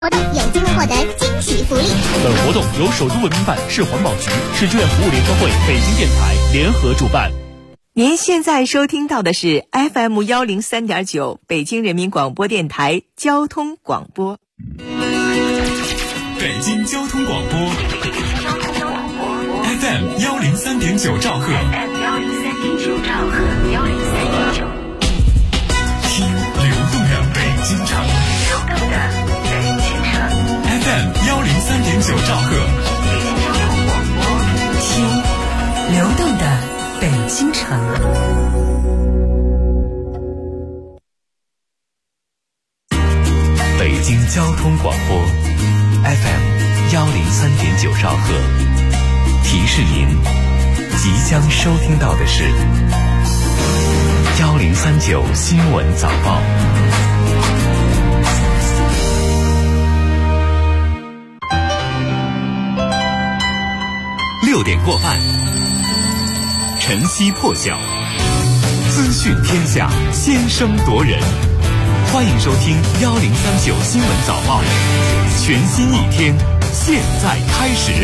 活动有机会获得惊喜福利。 本活动由首都文明办、市环保局、市志愿服务联合会、北京电台联合主办。 您现在收听到的是 FM 103.9北京人民广播电台交通广播。 北京交通广播 FM 103.9兆赫，听流动的北京城。FM 103.9兆赫， 听流动的北京城。 北京交通广播 FM 103.9兆赫，提示您即将收听到的是1039新闻早报。6点过半，晨曦破晓，资讯天下，先声夺人。欢迎收听1039新闻早报，全新一天，现在开始。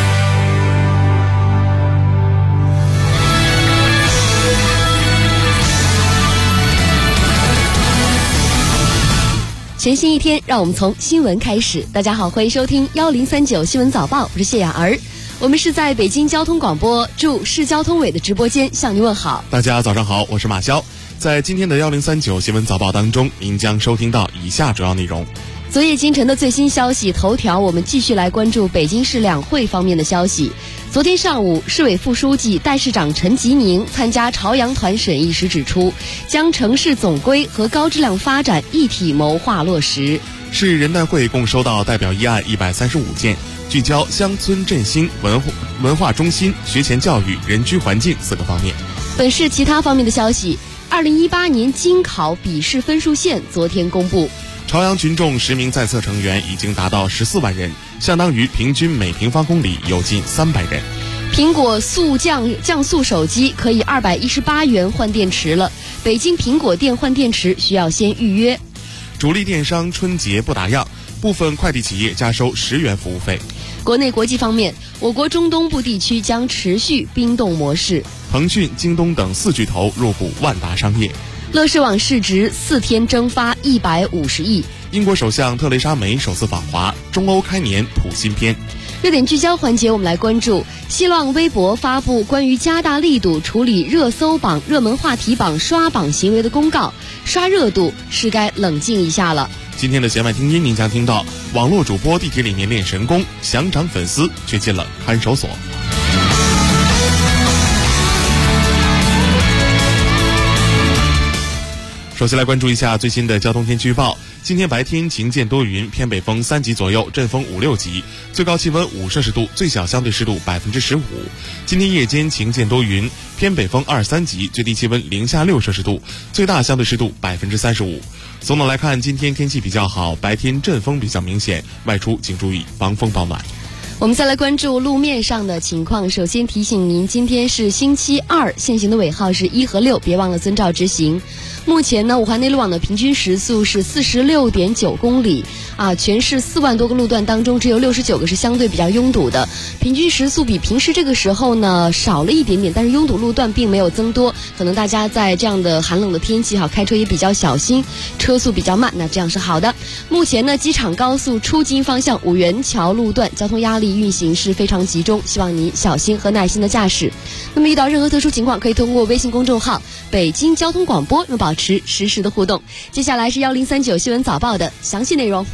全新一天，让我们从新闻开始。大家好，欢迎收听1039新闻早报，我是谢雅儿。我们是在北京交通广播驻市交通委的直播间向您问好。 大家早上好，我是马潇。在今天的1039新闻早报当中，您将收听到以下主要内容。 昨夜今晨的最新消息头条，我们继续来关注北京市两会方面的消息。昨天上午，市委副书记、代市长陈吉宁参加朝阳团审议时指出，将城市总规和高质量发展一体谋划落实。 市人大会共收到代表议案135件，聚焦乡村振兴、文化中心、学前教育、人居环境4个方面。 本市其他方面的消息，2018年京考笔试分数线昨天公布。 朝阳群众实名在册成员已经达到14万人，相当于平均每平方公里有近300人。 苹果降速手机可以218元换电池了，北京苹果店换电池需要先预约。 主力电商春节不打烊，部分快递企业加收10元服务费。 国内国际方面，我国中东部地区将持续冰冻模式。 腾讯、京东等4巨头入股万达商业。 乐视网市值4天蒸发150亿。 英国首相特蕾莎梅首次访华，中欧开年谱新篇。 热点聚焦环节，我们来关注新浪微博发布关于加大力度处理热搜榜、热门话题榜刷榜行为的公告，刷热度是该冷静一下了。 今天的弦外听音，您将听到网络主播地铁里面练神功，想涨粉丝却进了看守所。首先来关注一下最新的交通天气预报。今天白天晴间多云，偏北风3级左右，阵风5、6级，最高气温5摄氏度，最小相对湿度15%。今天夜间晴间多云，偏北风2、3级，最低气温0下6摄氏度，最大相对湿度35%。总的来看，今天天气比较好，白天阵风比较明显，外出请注意防风保暖。 我们再来关注路面上的情况。首先提醒您，今天是星期二，限行的尾号是1和6，别忘了遵照执行。目前呢，五环内路网的平均时速是46.9公里全市4万多个路段当中，只有69个是相对比较拥堵的，平均时速比平时这个时候呢少了一点点，但是拥堵路段并没有增多，可能大家在这样的寒冷的天气开车也比较小心，车速比较慢，那这样是好的。目前呢，机场高速出京方向五元桥路段交通压力运行是非常集中，希望您小心和耐心的驾驶。那么遇到任何特殊情况，可以通过微信公众号北京交通广播保持实时的互动。接下来是1039新闻早报的详细内容。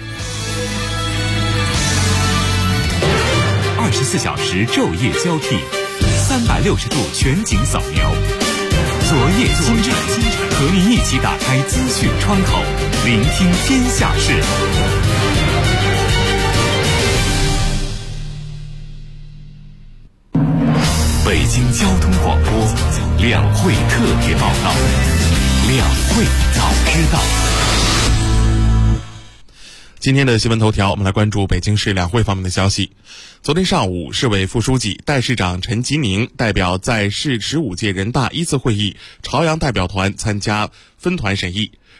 24小时昼夜交替，360度全景扫描，昨夜今晨，和您一起打开资讯窗口，聆听天下事。北京交通广播两会特别报道，两会早知道。 今天的新闻头条，我们来关注北京市两会方面的消息。昨天上午，市委副书记、代市长陈吉宁代表在市15届人大1次会议朝阳代表团参加分团审议。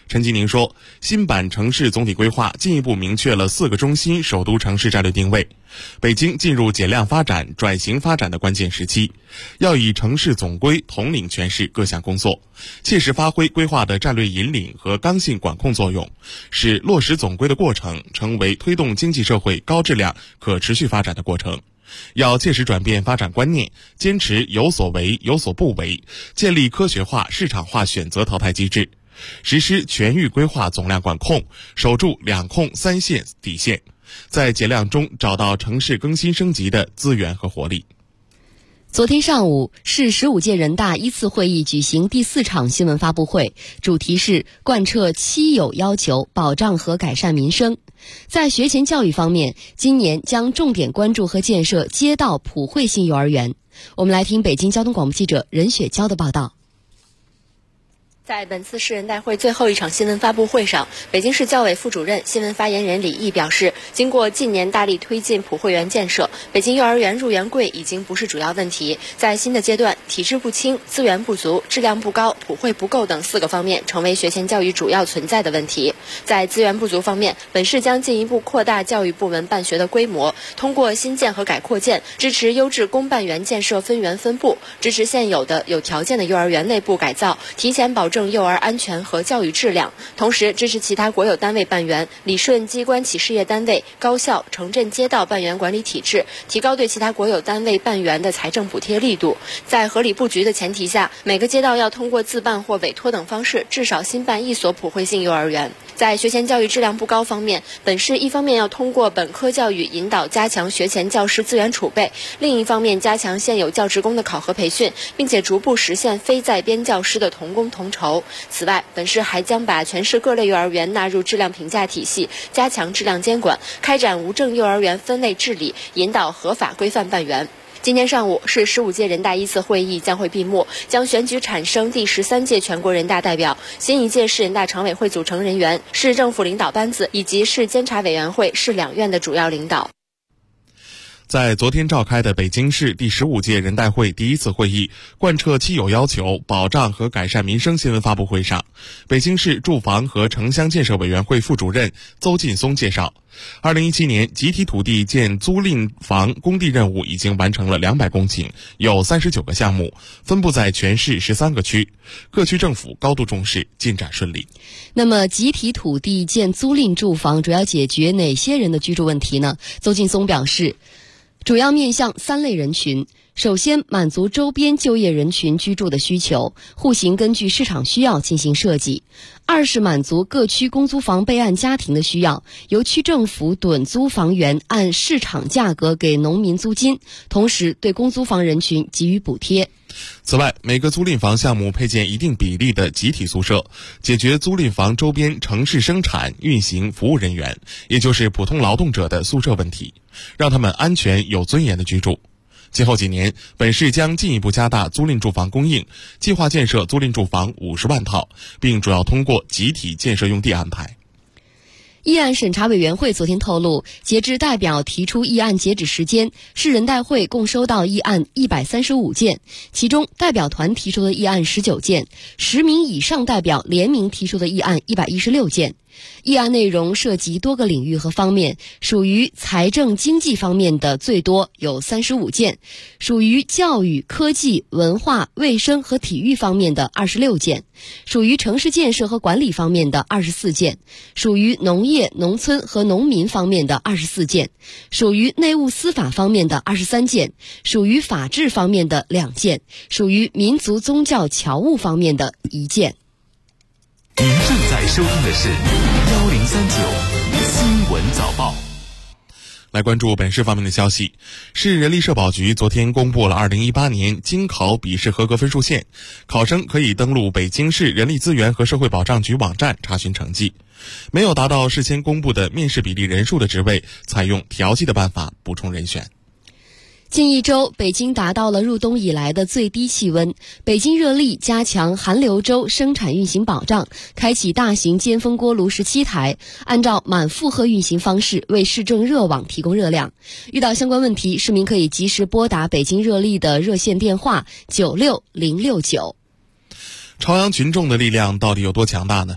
陈吉宁说，新版城市总体规划进一步明确了4个中心首都城市战略定位，北京进入减量发展、转型发展的关键时期，要以城市总规统领全市各项工作，切实发挥规划的战略引领和刚性管控作用，使落实总规的过程成为推动经济社会高质量可持续发展的过程。要切实转变发展观念，坚持有所为有所不为，建立科学化市场化选择淘汰机制，实施全域规划总量管控，守住2控3线底线，在减量中找到城市更新升级的资源和活力。 昨天上午，市15届人大1次会议举行第4场新闻发布会，主题是贯彻7有要求，保障和改善民生。在学前教育方面，今年将重点关注和建设街道普惠性幼儿园。我们来听北京交通广播记者任雪娇的报道。 在本次市人大会最后一场新闻发布会上，北京市教委副主任、新闻发言人李毅表示，经过近年大力推进普惠园建设，北京幼儿园入园贵已经不是主要问题。在新的阶段，体制不清、资源不足、质量不高、普惠不够等4个方面成为学前教育主要存在的问题。在资源不足方面，本市将进一步扩大教育部门办学的规模，通过新建和改扩建，支持优质公办园建设分园分部，支持现有的有条件的幼儿园内部改造，提前保证幼儿安全和教育质量，同时支持其他国有单位办园，理顺机关企事业单位、高校、城镇街道办园管理体制，提高对其他国有单位办园的财政补贴力度。在合理布局的前提下，每个街道要通过自办或委托等方式，至少新办1所普惠性幼儿园。在学前教育质量不高方面，本市一方面要通过本科教育引导加强学前教师资源储备，另一方面加强现有教职工的考核培训，并且逐步实现非在编教师的同工同酬。此外，本市还将把全市各类幼儿园纳入质量评价体系，加强质量监管，开展无证幼儿园分类治理，引导合法规范办园。今天上午，市15届人大1次会议将会闭幕，将选举产生第13届全国人大代表、新一届市人大常委会组成人员、市政府领导班子以及市监察委员会、市两院的主要领导。 在昨天召开的北京市第15届人大会第1次会议贯彻7有要求，保障和改善民生新闻发布会上，北京市住房和城乡建设委员会副主任邹劲松介绍，2017年集体土地建租赁房工地任务已经完成了200公顷，有39个项目，分布在全市13个区，各区政府高度重视，进展顺利。 那么集体土地建租赁住房主要解决哪些人的居住问题呢？邹劲松表示，主要面向3类人群。首先，满足周边就业人群居住的需求，户型根据市场需要进行设计；二是满足各区公租房备案家庭的需要，由区政府趸租房源按市场价格给农民租金，同时对公租房人群给予补贴。 此外，每个租赁房项目配建一定比例的集体宿舍，解决租赁房周边城市生产、运行、服务人员，也就是普通劳动者的宿舍问题，让他们安全有尊严的居住。今后几年，本市将进一步加大租赁住房供应，计划建设租赁住房50万套，并主要通过集体建设用地安排。 议案审查委员会昨天透露，截至代表提出议案截止时间，市人大会共收到议案135件，其中代表团提出的议案19件，10名以上代表联名提出的议案116件。议案内容涉及多个领域和方面，属于财政经济方面的最多有35件，属于教育、科技、文化、卫生和体育方面的26件，属于城市建设和管理方面的24件，属于农业、农村和农民方面的24件，属于内务司法方面的23件，属于法治方面的2件，属于民族宗教侨务方面的1件。 您正在收听的是1039新闻早报。 来关注本市方面的消息，市人力社保局昨天公布了2018年经考笔试合格分数线，考生可以登录北京市人力资源和社会保障局网站查询成绩。没有达到事先公布的面试比例人数的职位，采用调剂的办法补充人选。 近1周，北京达到了入冬以来的最低气温。北京热力加强寒流周生产运行保障，开启大型尖峰锅炉17台，按照满负荷运行方式为市政热网提供热量。遇到相关问题，市民可以及时拨打北京热力的热线电话96069。 朝阳群众的力量到底有多强大呢？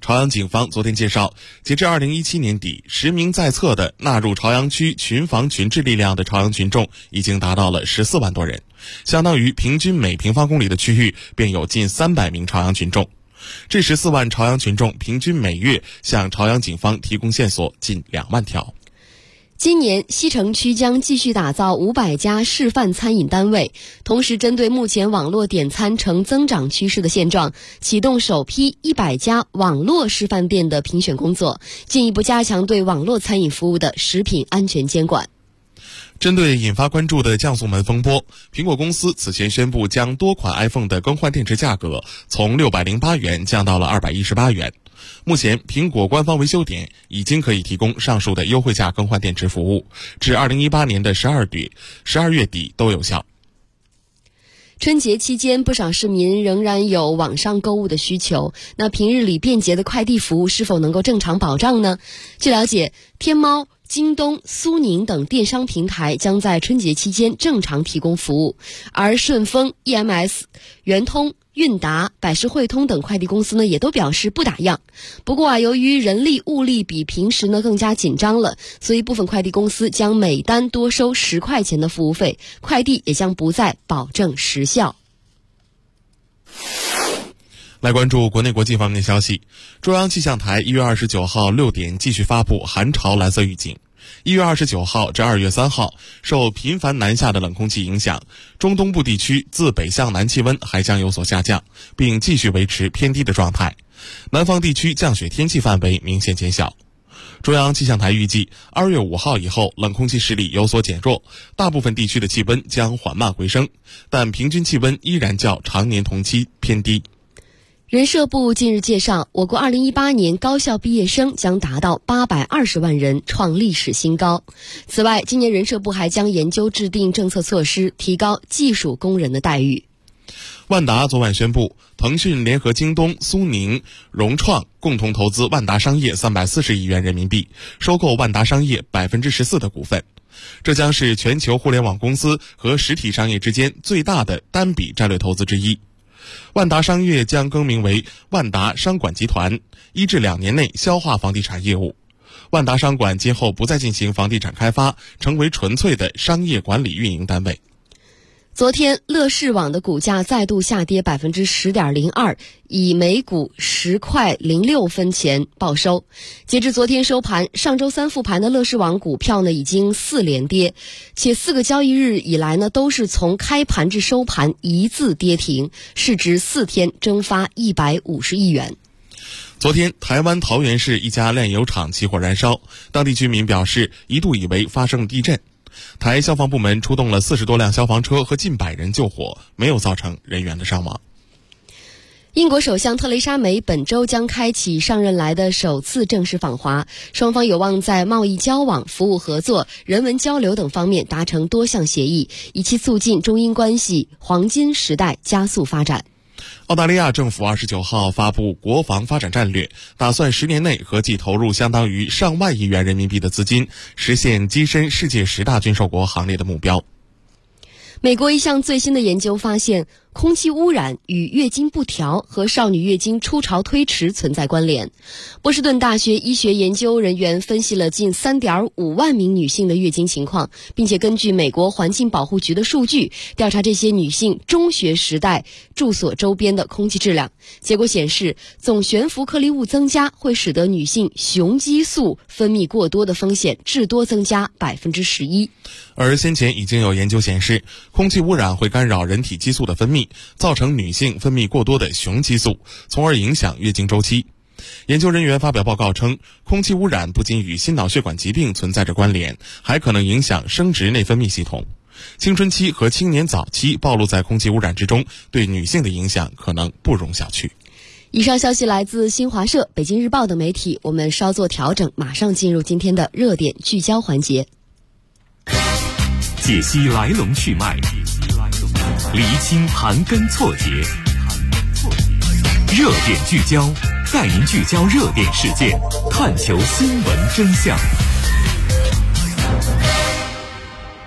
朝阳警方昨天介绍，截至2017年底，实名在册的纳入朝阳区群防群治力量的朝阳群众已经达到了14万多人，相当于平均每平方公里的区域便有近300名朝阳群众。这14万朝阳群众平均每月向朝阳警方提供线索近2万条。 今年西城区将继续打造500家示范餐饮单位，同时针对目前网络点餐呈增长趋势的现状，启动首批100家网络示范店的评选工作，进一步加强对网络餐饮服务的食品安全监管。 针对引发关注的降速门风波，苹果公司此前宣布将多款 iPhone 的更换电池价格从608元降到了218元。目前苹果官方维修点已经可以提供上述的优惠价更换电池服务，至2018年的12月底都有效。 春节期间，不少市民仍然有网上购物的需求，那平日里便捷的快递服务是否能够正常保障呢？据了解，天猫、京东、苏宁等电商平台将在春节期间正常提供服务，而顺丰、EMS、圆通、韵达、百世汇通等快递公司呢，也都表示不打烊。不过由于人力物力比平时呢更加紧张了，所以部分快递公司将每单多收10块钱的服务费，快递也将不再保证时效。 来关注国内国际方面消息，中央气象台1月29号6点继续发布寒潮蓝色预警。1月29号至2月3号，受频繁南下的冷空气影响，中东部地区自北向南气温还将有所下降，并继续维持偏低的状态。南方地区降雪天气范围明显减小。中央气象台预计2月5号以后，冷空气势力有所减弱，大部分地区的气温将缓慢回升，但平均气温依然较常年同期偏低。 人社部近日介绍，我国2018年高校毕业生将达到820万人，创历史新高。此外，今年人社部还将研究制定政策措施，提高技术工人的待遇。 万达昨晚宣布，腾讯联合京东、苏宁、融创共同投资万达商业340亿元人民币，收购万达商业14%的股份。这将是全球互联网公司和实体商业之间最大的单笔战略投资之一。万达商业将更名为万达商管集团，1至2年内消化房地产业务。万达商管今后不再进行房地产开发，成为纯粹的商业管理运营单位。 昨天，乐视网的股价再度下跌10.02%，以每股10块06分钱报收。截至昨天收盘，上周三复盘的乐视网股票呢已经4连跌，且4个交易日以来呢都是从开盘至收盘一字跌停，市值4天蒸发150亿元。 昨天，台湾桃园市一家炼油厂起火燃烧，当地居民表示一度以为发生地震。台消防部门出动了40多辆消防车和近100人救火，没有造成人员的伤亡。 英国首相特蕾莎梅本周将开启上任来的首次正式访华，双方有望在贸易交往、服务合作、人文交流等方面达成多项协议，以期促进中英关系黄金时代加速发展。 澳大利亚政府29号发布国防发展战略，打算10年内合计投入相当于上万亿元人民币的资金，实现跻身世界10大军售国行列的目标。 美国一项最新的研究发现，空气污染与月经不调和少女月经初潮推迟存在关联。波士顿大学医学研究人员分析了近3.5万名女性的月经情况，并且根据美国环境保护局的数据，调查这些女性中学时代住所周边的空气质量。结果显示，总悬浮颗粒物增加会使得女性雄激素分泌过多的风险至多增加11%。 而先前已经有研究显示，空气污染会干扰人体激素的分泌，造成女性分泌过多的雄激素，从而影响月经周期。研究人员发表报告称，空气污染不仅与心脑血管疾病存在着关联，还可能影响生殖内分泌系统。青春期和青年早期暴露在空气污染之中，对女性的影响可能不容小觑。 以上消息来自新华社、北京日报等媒体，我们稍作调整，马上进入今天的热点聚焦环节。 解析来龙去脉，厘清盘根错节，热点聚焦，带您聚焦热点事件，探求新闻真相。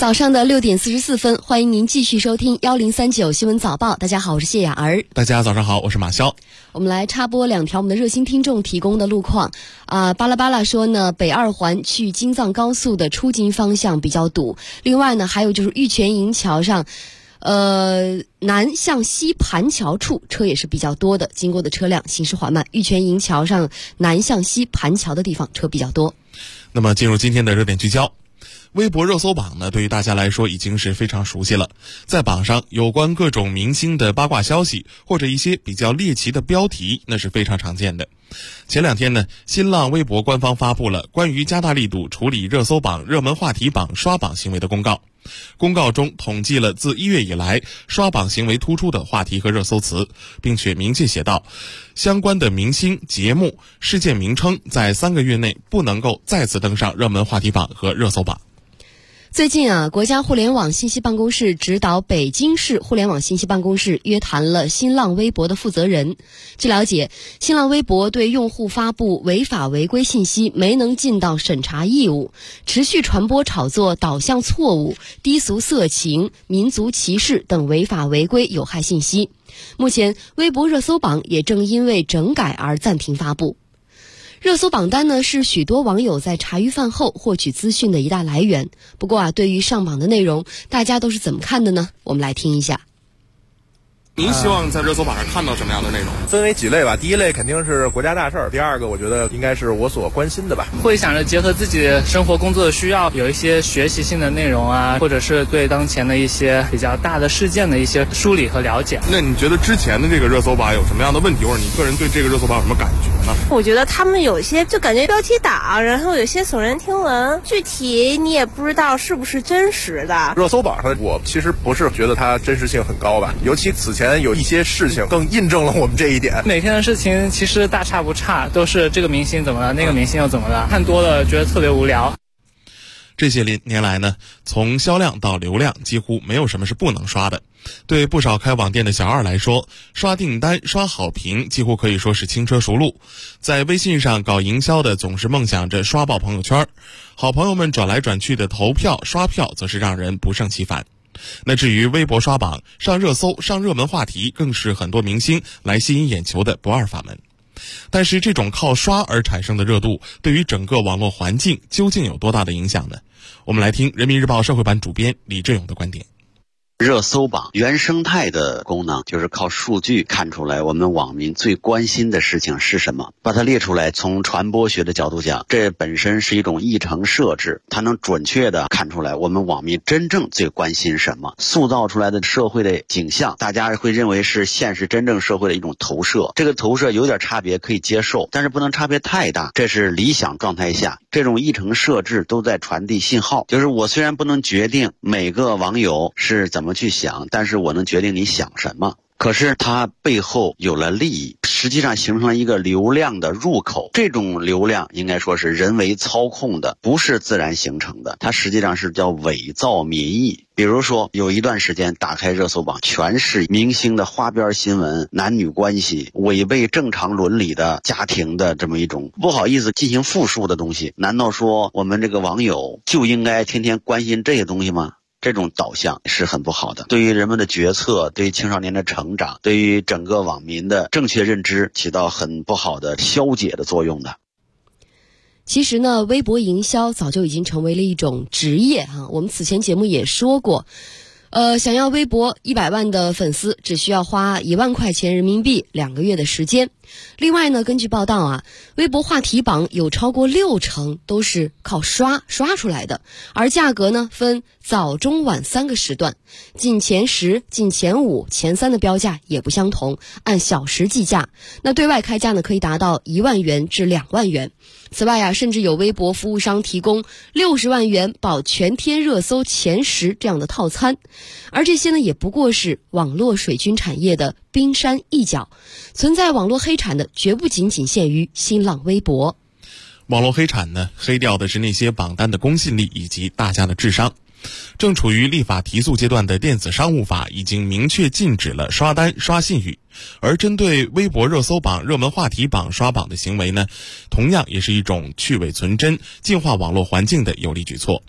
早上的6点44分，欢迎您继续收听1039新闻早报。大家好，我是谢雅儿。 大家早上好，我是马潇。 我们来插播2条我们的热心听众提供的路况。巴拉巴拉说呢，北2环去京藏高速的出京方向比较堵。另外呢，还有就是玉泉营桥上，南向西盘桥处车也是比较多的，经过的车辆行驶缓慢。玉泉营桥上南向西盘桥的地方车比较多。 那么进入今天的热点聚焦。微博热搜榜呢，对于大家来说已经是非常熟悉了。在榜上有关各种明星的八卦消息，或者一些比较猎奇的标题，那是非常常见的。前2天呢，新浪微博官方发布了关于加大力度处理热搜榜、热门话题榜刷榜行为的公告。公告中统计了自1月以来刷榜行为突出的话题和热搜词，并且明确写道，相关的明星、节目、事件名称在3个月内不能够再次登上热门话题榜和热搜榜。 最近国家互联网信息办公室指导北京市互联网信息办公室约谈了新浪微博的负责人。据了解，新浪微博对用户发布违法违规信息没能尽到审查义务，持续传播炒作导向错误、低俗色情、民族歧视等违法违规有害信息。目前微博热搜榜也正因为整改而暂停发布。热搜榜单呢，是许多网友在茶余饭后获取资讯的一大来源。不过对于上榜的内容，大家都是怎么看的呢？我们来听一下。 您希望在热搜榜上看到什么样的内容？ 分为几类吧。第一类肯定是国家大事儿，第二个我觉得应该是我所关心的吧。 会想着结合自己生活工作的需要，有一些学习性的内容啊，或者是对当前的一些比较大的事件的一些梳理和了解。 那你觉得之前的这个热搜榜有什么样的问题，或者你个人对这个热搜榜有什么感觉呢？ 我觉得他们有些就感觉标题党，然后有些耸人听闻，具体你也不知道是不是真实的。 热搜榜上我其实不是觉得它真实性很高吧，尤其此前有一些事情更印证了我们这一点。 每天的事情其实大差不差，都是这个明星怎么了，那个明星又怎么了，看多了觉得特别无聊。 这些年来呢，从销量到流量，几乎没有什么是不能刷的。对不少开网店的小二来说，刷订单、刷好评几乎可以说是轻车熟路。在微信上搞营销的总是梦想着刷爆朋友圈，好朋友们转来转去的投票、刷票则是让人不胜其烦。那至于微博刷榜、上热搜、上热门话题，更是很多明星来吸引眼球的不二法门。但是这种靠刷而产生的热度，对于整个网络环境究竟有多大的影响呢？我们来听人民日报社会版主编李志勇的观点。 热搜榜原生态的功能就是靠数据看出来我们网民最关心的事情是什么，把它列出来。从传播学的角度讲，这本身是一种议程设置，它能准确的看出来我们网民真正最关心什么，塑造出来的社会的景象，大家会认为是现实真正社会的一种投射。这个投射有点差别可以接受，但是不能差别太大，这是理想状态下。这种议程设置都在传递信号，就是我虽然不能决定每个网友是怎么去想，但是我能决定你想什么。可是它背后有了利益，实际上形成了一个流量的入口。这种流量应该说是人为操控的，不是自然形成的，它实际上是叫伪造民意。比如说有一段时间打开热搜榜全是明星的花边新闻、男女关系、违背正常伦理的家庭的这么一种不好意思进行复述的东西。难道说我们这个网友就应该天天关心这些东西吗？这种导向是很不好的，对于人们的决策，对于青少年的成长，对于整个网民的正确认知起到很不好的消解的作用的。 其实呢，微博营销早就已经成为了一种职业我们此前节目也说过，想要微博100万的粉丝，只需要花1万块钱人民币2个月的时间。另外呢，根据报道微博话题榜有超过60%都是靠刷出来的，而价格呢分早中晚3个时段，进前10、进前5、前3的标价也不相同，按小时计价。那对外开价呢可以达到1万元至2万元。此外甚至有微博服务商提供60万元保全天热搜前10这样的套餐。而这些呢也不过是网络水军产业的冰山一角，存在网络黑产的绝不仅仅限于新浪微博。 网络黑产呢，黑掉的是那些榜单的公信力以及大家的智商。正处于立法提速阶段的电子商务法已经明确禁止了刷单、刷信誉，而针对微博热搜榜、热门话题榜刷榜的行为呢，同样也是一种去伪存真、净化网络环境的有力举措。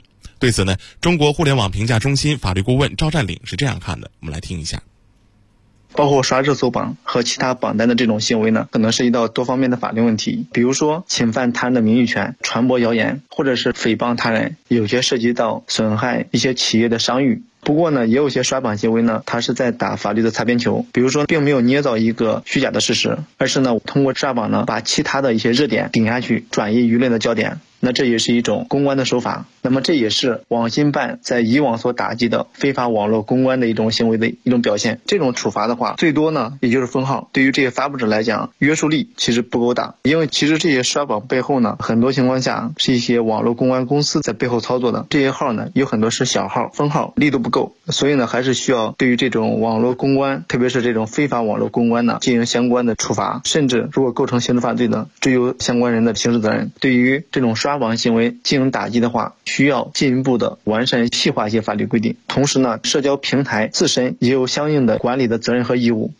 对此呢，中国互联网评价中心法律顾问赵占领是这样看的，我们来听一下。 包括刷热搜榜和其他榜单的这种行为呢，可能涉及到多方面的法律问题，比如说侵犯他人的名誉权、传播谣言，或者是诽谤他人，有些涉及到损害一些企业的商誉。不过呢，也有些刷榜行为呢，它是在打法律的擦边球，比如说并没有捏造一个虚假的事实，而是呢通过刷榜呢把其他的一些热点顶下去，转移舆论的焦点。那这也是一种公关的手法，那么这也是网信办在以往所打击的非法网络公关的一种行为的一种表现。这种处罚的话，最多呢也就是封号，对于这些发布者来讲，约束力其实不够大，因为其实这些刷榜背后呢，很多情况下是一些网络公关公司在背后操作的，这些号呢有很多是小号，封号力度不够，所以呢还是需要对于这种网络公关，特别是这种非法网络公关呢进行相关的处罚，甚至如果构成刑事犯罪呢，追究相关人的刑事责任。对于这种刷榜行为进行打击的话，需要进一步的完善细化一些法律规定，同时呢，社交平台自身也有相应的管理的责任和义务。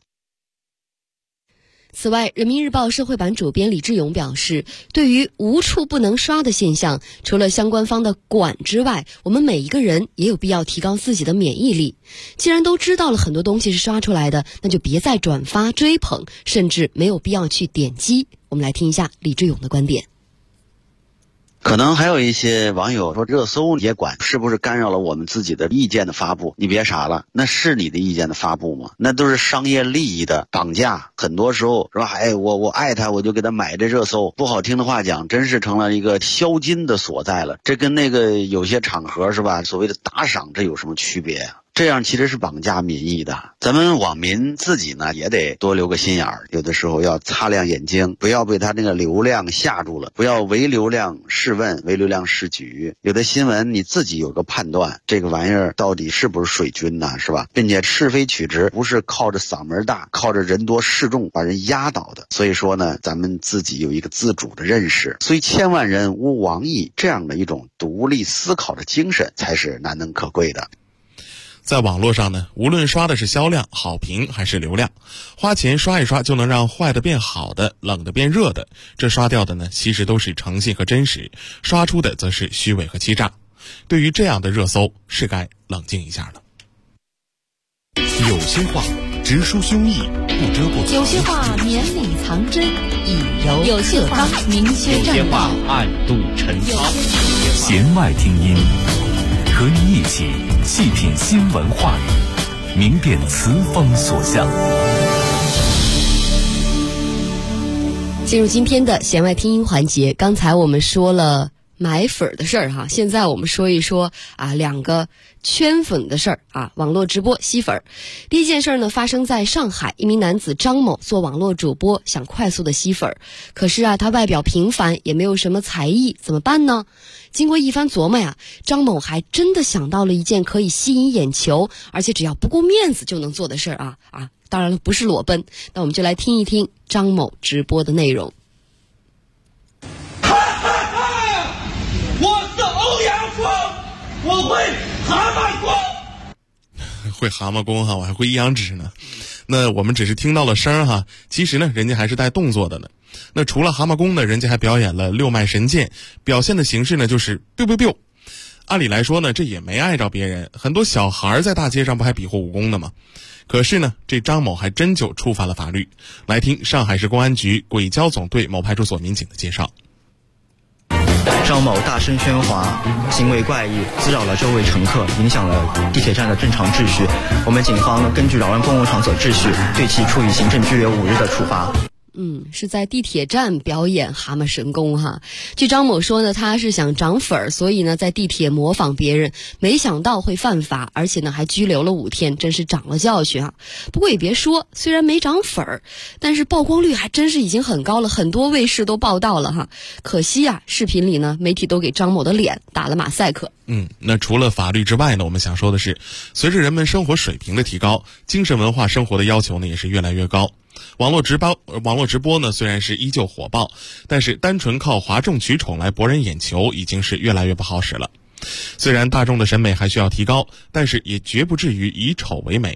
此外，人民日报社会版主编李志勇表示，对于无处不能刷的现象，除了相关方的管之外，我们每一个人也有必要提高自己的免疫力。既然都知道了很多东西是刷出来的，那就别再转发追捧，甚至没有必要去点击。我们来听一下李志勇的观点。 可能还有一些网友说，热搜也管，是不是干扰了我们自己的意见的发布？你别傻了，那是你的意见的发布吗？那都是商业利益的绑架。很多时候说，我爱他，我就给他买这热搜，不好听的话讲，真是成了一个销金的所在了。这跟那个有些场合是吧，所谓的打赏，这有什么区别呀？这样其实是绑架民意的。咱们网民自己呢也得多留个心眼儿，有的时候要擦亮眼睛，不要被他那个流量吓住了，不要唯流量是问，唯流量是举。有的新闻你自己有个判断，这个玩意儿到底是不是水军呢，是吧？并且是非曲直不是靠着嗓门大，靠着人多势众把人压倒的。所以说呢，咱们自己有一个自主的认识，虽千万人吾往矣，这样的一种独立思考的精神才是难能可贵的。 在网络上呢，无论刷的是销量、好评还是流量，花钱刷一刷就能让坏的变好的，冷的变热的，这刷掉的呢，其实都是诚信和真实，刷出的则是虚伪和欺诈。对于这样的热搜，是该冷静一下了。 有些话直抒胸臆，不遮不藏； 有些话绵里藏针，以柔有些话明确有些话暗度陈仓。 弦外听音，和你一起细品新闻话语，明辨词风所向。 进入今天的弦外听音环节，刚才我们说了买粉的事儿哈，现在我们说一说两个圈粉的事儿啊，网络直播吸粉。第一件事呢，发生在上海，一名男子张某做网络主播，想快速的吸粉，可是他外表平凡，也没有什么才艺，怎么办呢？经过一番琢磨呀，张某还真的想到了一件可以吸引眼球，而且只要不顾面子就能做的事儿啊！当然了，不是裸奔。那我们就来听一听张某直播的内容。 我是欧阳锋，我会蛤蟆功。 会蛤蟆功哈，我还会一阳指呢。那我们只是听到了声哈，其实呢，人家还是带动作的呢。那除了蛤蟆功呢，人家还表演了六脉神剑，表现的形式呢就是 biu biu biu。按理来说呢，这也没碍着别人，很多小孩在大街上不还比划武功的吗？可是呢，这张某还真就触犯了法律。来听上海市公安局轨交总队某派出所民警的介绍。 张某大声喧哗，行为怪异，滋扰了周围乘客，影响了地铁站的正常秩序。我们警方根据扰乱公共场所秩序，对其处以行政拘留5日的处罚。 是在地铁站表演蛤蟆神功哈。据张某说呢，他是想涨粉，所以呢在地铁模仿别人，没想到会犯法，而且呢还拘留了5天，真是长了教训啊。不过也别说，虽然没涨粉，但是曝光率还真是已经很高了，很多卫视都报道了哈。可惜视频里呢媒体都给张某的脸打了马赛克。 那除了法律之外呢，我们想说的是，随着人们生活水平的提高，精神文化生活的要求呢也是越来越高。网络直播呢虽然是依旧火爆，但是单纯靠哗众取宠来博人眼球已经是越来越不好使了。虽然大众的审美还需要提高，但是也绝不至于以丑为美。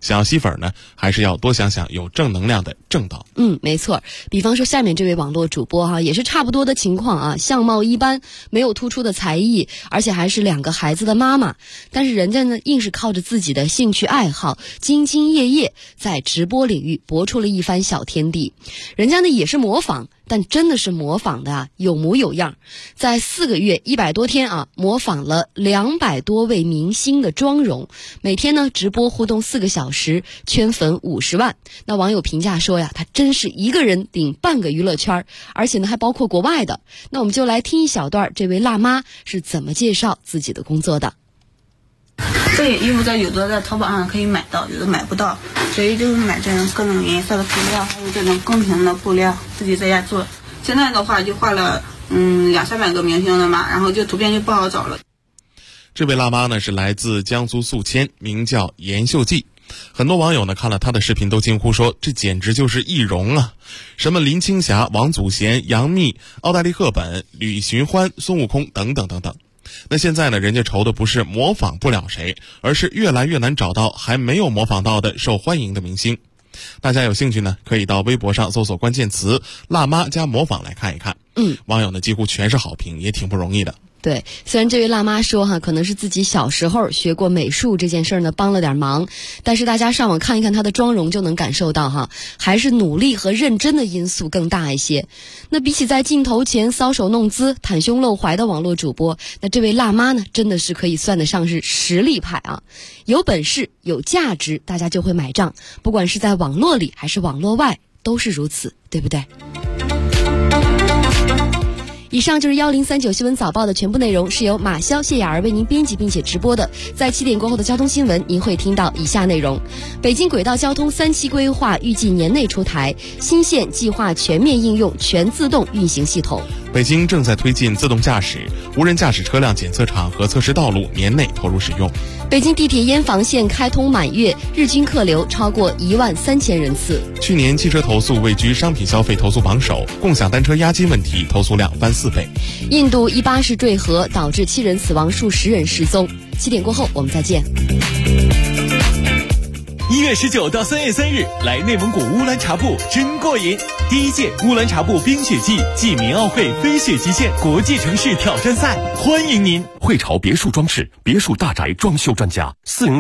想要吸粉呢，还是要多想想有正能量的正道。 没错。比方说下面这位网络主播也是差不多的情况啊，相貌一般，没有突出的才艺，而且还是2个孩子的妈妈，但是人家呢硬是靠着自己的兴趣爱好，兢兢业业在直播领域搏出了一番小天地。人家呢也是模仿，但真的是模仿的有模有样，在4个月100多天模仿了200多位明星的妆容，每天呢直播互动4个小时，圈粉50万。那网友评价说呀，他真是一个人顶半个娱乐圈，而且呢还包括国外的。那我们就来听一小段这位辣妈是怎么介绍自己的工作的。 这些衣服有的在淘宝上可以买到，有的买不到，所以就是买这种各种颜色的布料，还有这种工程的布料，自己在家做。现在的话就画了200-300个明星的嘛，然后就图片就不好找了。 这位辣妈呢是来自江苏宿迁，名叫严秀记。很多网友呢看了她的视频都惊呼说，这简直就是易容啊！什么林青霞、王祖贤、杨幂、奥黛丽·赫本、吕寻欢、孙悟空等等等等。那现在呢，人家愁的不是模仿不了谁，而是越来越难找到还没有模仿到的受欢迎的明星。大家有兴趣呢，可以到微博上搜索关键词“辣妈加模仿”来看一看。网友呢几乎全是好评，也挺不容易的。 对，虽然这位辣妈说可能是自己小时候学过美术这件事呢帮了点忙，但是大家上网看一看她的妆容就能感受到还是努力和认真的因素更大一些。那比起在镜头前搔首弄姿、袒胸露怀的网络主播，那这位辣妈呢真的是可以算得上是实力派有本事有价值，大家就会买账，不管是在网络里还是网络外都是如此，对不对？以上就是1039新闻早报的全部内容，是由马潇、谢雅儿为您编辑并且直播的。在7点过后的交通新闻，您会听到以下内容：北京轨道交通3期规划预计年内出台，新线计划全面应用全自动运行系统。 北京正在推进自动驾驶，无人驾驶车辆检测场和测试道路年内投入使用。 北京地铁燕房线开通满月，日均客流超过13000人次。 去年汽车投诉位居商品消费投诉榜首，共享单车押金问题投诉量翻4倍。 印度一巴士坠河，导致7人死亡，数10人失踪。7点过后我们再见。 1月19到3月3日，来内蒙古乌兰察布真过瘾！第1届乌兰察布冰雪季暨民奥会飞雪极限国际城市挑战赛，欢迎您！ 汇潮别墅装饰别墅大宅装修专家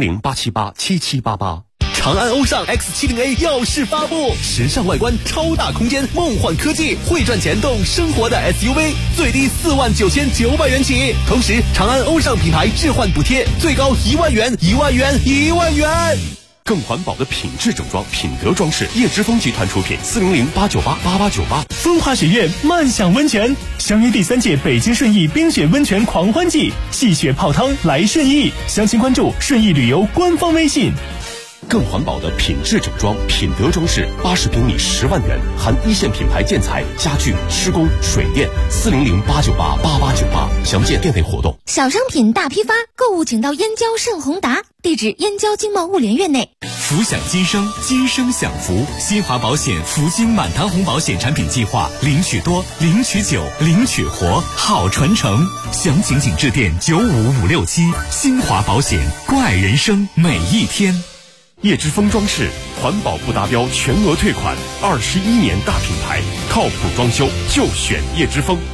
，400-878-7788。 长安欧尚 X70A 耀世发布，时尚外观，超大空间，梦幻科技，会赚钱动生活的 SUV， 最低49900元起。同时，长安欧尚品牌置换补贴最高1万元，1万元，1万元。 更环保的品质整装，品德装饰，叶之峰集团出品，400-898-8898。 风华雪苑漫享温泉，相约第3届北京顺义冰雪温泉狂欢季，戏雪泡汤来顺义，详情关注顺义旅游官方微信。 更环保的品质整装，品德装饰，80平米10万元，含1线品牌建材、家具、施工、水电，400-898-8898。详见店内活动。 小商品大批发，购物请到燕郊盛宏达，地址燕郊经贸物联院内。 福享今生，今生享福。新华保险福金满堂红保险产品计划，领取多，领取久，领取活，好传承。详情请致电95567。新华保险，怪人生每一天。 叶之峰装饰，环保不达标全额退款，21年大品牌，靠谱装修就选叶之峰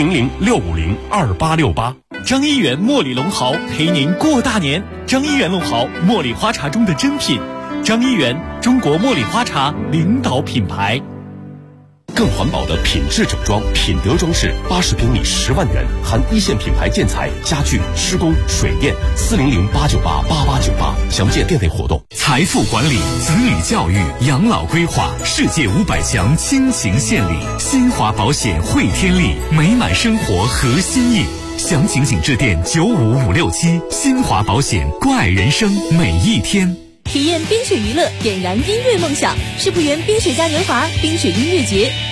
，400-650-2868。 张一元茉莉龙豪陪您过大年。张一元龙豪，茉莉花茶中的珍品。张一元，中国茉莉花茶领导品牌。 更环保的品质整装，品德装饰，80平米10万元，含1线品牌建材、家具、施工、水电，400-898-8898。详见店内活动。 财富管理、子女教育、养老规划，世界500强倾情献礼。新华保险汇天利，美满生活和心意。详情请致电95567。新华保险，怪人生每一天。 体验冰雪娱乐，点燃音乐梦想。世博园冰雪嘉年华冰雪音乐节